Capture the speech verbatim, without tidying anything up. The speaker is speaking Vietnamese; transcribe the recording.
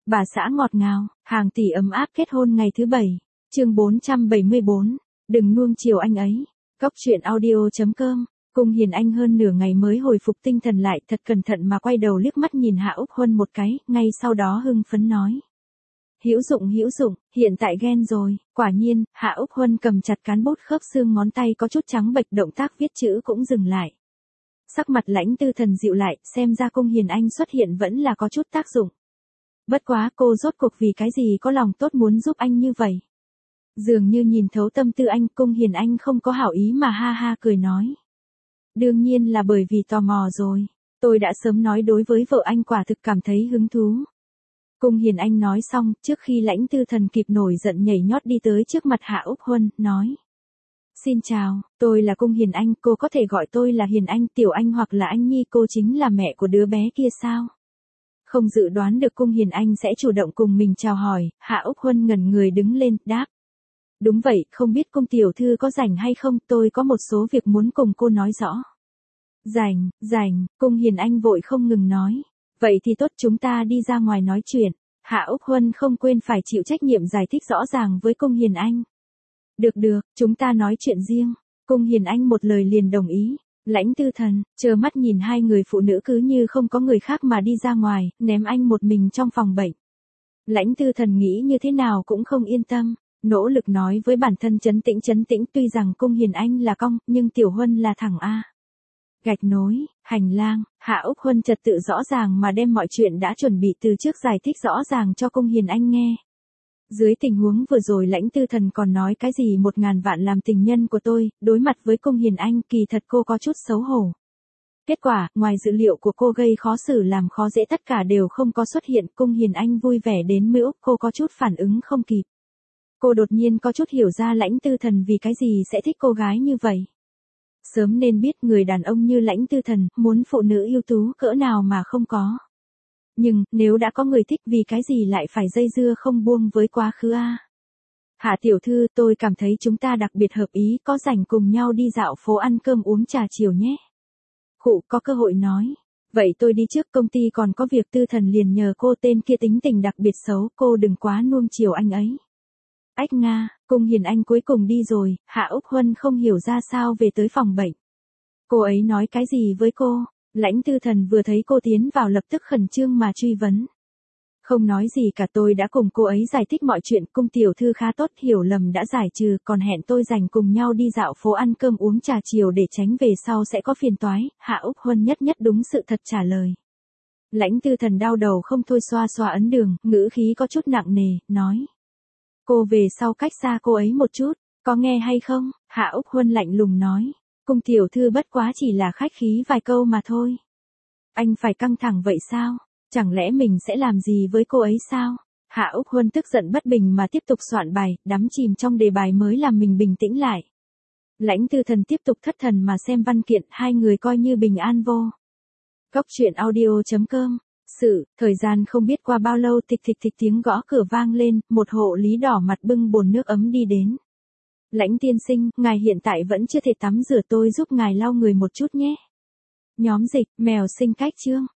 Bà xã ngọt ngào, hàng tỷ ấm áp kết hôn ngày thứ bảy. Chương bốn trăm bảy mươi bốn. Đừng nuông chiều anh ấy. Cốc truyện audio.com. Cung Hiền Anh hơn nửa ngày mới hồi phục tinh thần lại, thật cẩn thận mà quay đầu liếc mắt nhìn Hạ Úc Huân một cái, ngay sau đó hưng phấn nói: "Hữu dụng, hữu dụng, hiện tại ghen rồi." Quả nhiên, Hạ Úc Huân cầm chặt cán bút, khớp xương ngón tay có chút trắng bệch, động tác viết chữ cũng dừng lại. Sắc mặt Lãnh Tư Thần dịu lại, xem ra Cung Hiền Anh xuất hiện vẫn là có chút tác dụng. Bất quá cô rốt cuộc vì cái gì có lòng tốt muốn giúp anh như vậy? Dường như nhìn thấu tâm tư anh, Cung Hiền Anh không có hảo ý mà ha ha cười nói: "Đương nhiên là bởi vì tò mò rồi. Tôi đã sớm nói đối với vợ anh quả thực cảm thấy hứng thú." Cung Hiền Anh nói xong, trước khi Lãnh Tư Thần kịp nổi giận nhảy nhót đi tới trước mặt Hạ Úc Huân, nói: "Xin chào, tôi là Cung Hiền Anh, cô có thể gọi tôi là Hiền Anh, Tiểu Anh hoặc là Anh Nhi, cô chính là mẹ của đứa bé kia sao?" Không dự đoán được Cung Hiền Anh sẽ chủ động cùng mình chào hỏi, Hạ Úc Huân ngẩn người đứng lên, đáp: "Đúng vậy, không biết Cung tiểu thư có rảnh hay không, tôi có một số việc muốn cùng cô nói rõ." "Rảnh, rảnh," Cung Hiền Anh vội không ngừng nói. "Vậy thì tốt, chúng ta đi ra ngoài nói chuyện." Hạ Úc Huân không quên phải chịu trách nhiệm giải thích rõ ràng với Cung Hiền Anh. "Được được, chúng ta nói chuyện riêng." Cung Hiền Anh một lời liền đồng ý. Lãnh Tư Thần, trơ mắt nhìn hai người phụ nữ cứ như không có người khác mà đi ra ngoài, ném anh một mình trong phòng bệnh. Lãnh Tư Thần nghĩ như thế nào cũng không yên tâm, nỗ lực nói với bản thân trấn tĩnh trấn tĩnh, tuy rằng Cung Hiền Anh là cong, nhưng Tiểu Huân là thẳng a. Gạch nối, hành lang, Hạ Úc Huân trật tự rõ ràng mà đem mọi chuyện đã chuẩn bị từ trước giải thích rõ ràng cho Cung Hiền Anh nghe. Dưới tình huống vừa rồi Lãnh Tư Thần còn nói cái gì một ngàn vạn làm tình nhân của tôi, đối mặt với Cung Hiền Anh kỳ thật cô có chút xấu hổ. Kết quả, ngoài dữ liệu của cô gây khó xử làm khó dễ tất cả đều không có xuất hiện, Cung Hiền Anh vui vẻ đến mữu, cô có chút phản ứng không kịp. Cô đột nhiên có chút hiểu ra Lãnh Tư Thần vì cái gì sẽ thích cô gái như vậy. Sớm nên biết người đàn ông như Lãnh Tư Thần, muốn phụ nữ ưu tú cỡ nào mà không có. Nhưng, nếu đã có người thích vì cái gì lại phải dây dưa không buông với quá khứ a? "Hạ tiểu thư, tôi cảm thấy chúng ta đặc biệt hợp ý, có rảnh cùng nhau đi dạo phố ăn cơm uống trà chiều nhé." Khụ, có cơ hội nói. "Vậy tôi đi trước, công ty còn có việc." Tư Thần liền nhờ cô, tên kia tính tình đặc biệt xấu, cô đừng quá nuông chiều anh ấy. Ách nga, Cung Hiền Anh cuối cùng đi rồi, Hạ Úc Huân không hiểu ra sao về tới phòng bệnh. Cô ấy nói cái gì với cô? Lãnh Tư Thần vừa thấy cô tiến vào lập tức khẩn trương mà truy vấn. "Không nói gì cả, tôi đã cùng cô ấy giải thích mọi chuyện, Cung tiểu thư khá tốt, hiểu lầm đã giải trừ, còn hẹn tôi rảnh cùng nhau đi dạo phố ăn cơm uống trà chiều để tránh về sau sẽ có phiền toái." Hạ Úc Huân nhất nhất đúng sự thật trả lời. Lãnh Tư Thần đau đầu không thôi xoa xoa ấn đường, ngữ khí có chút nặng nề, nói: "Cô về sau cách xa cô ấy một chút, có nghe hay không?" Hạ Úc Huân lạnh lùng nói: "Cung tiểu thư bất quá chỉ là khách khí vài câu mà thôi. Anh phải căng thẳng vậy sao? Chẳng lẽ mình sẽ làm gì với cô ấy sao?" Hạ Úc Huân tức giận bất bình mà tiếp tục soạn bài, đắm chìm trong đề bài mới làm mình bình tĩnh lại. Lãnh Tư Thần tiếp tục thất thần mà xem văn kiện, hai người coi như bình an vô. Cốc truyện audio.com. Sự, thời gian không biết qua bao lâu, thịch thịch thịch tiếng gõ cửa vang lên, một hộ lý đỏ mặt bưng bồn nước ấm đi đến. "Lãnh tiên sinh, ngài hiện tại vẫn chưa thể tắm rửa, tôi giúp ngài lau người một chút nhé." Nhóm dịch, mèo sinh cách chương.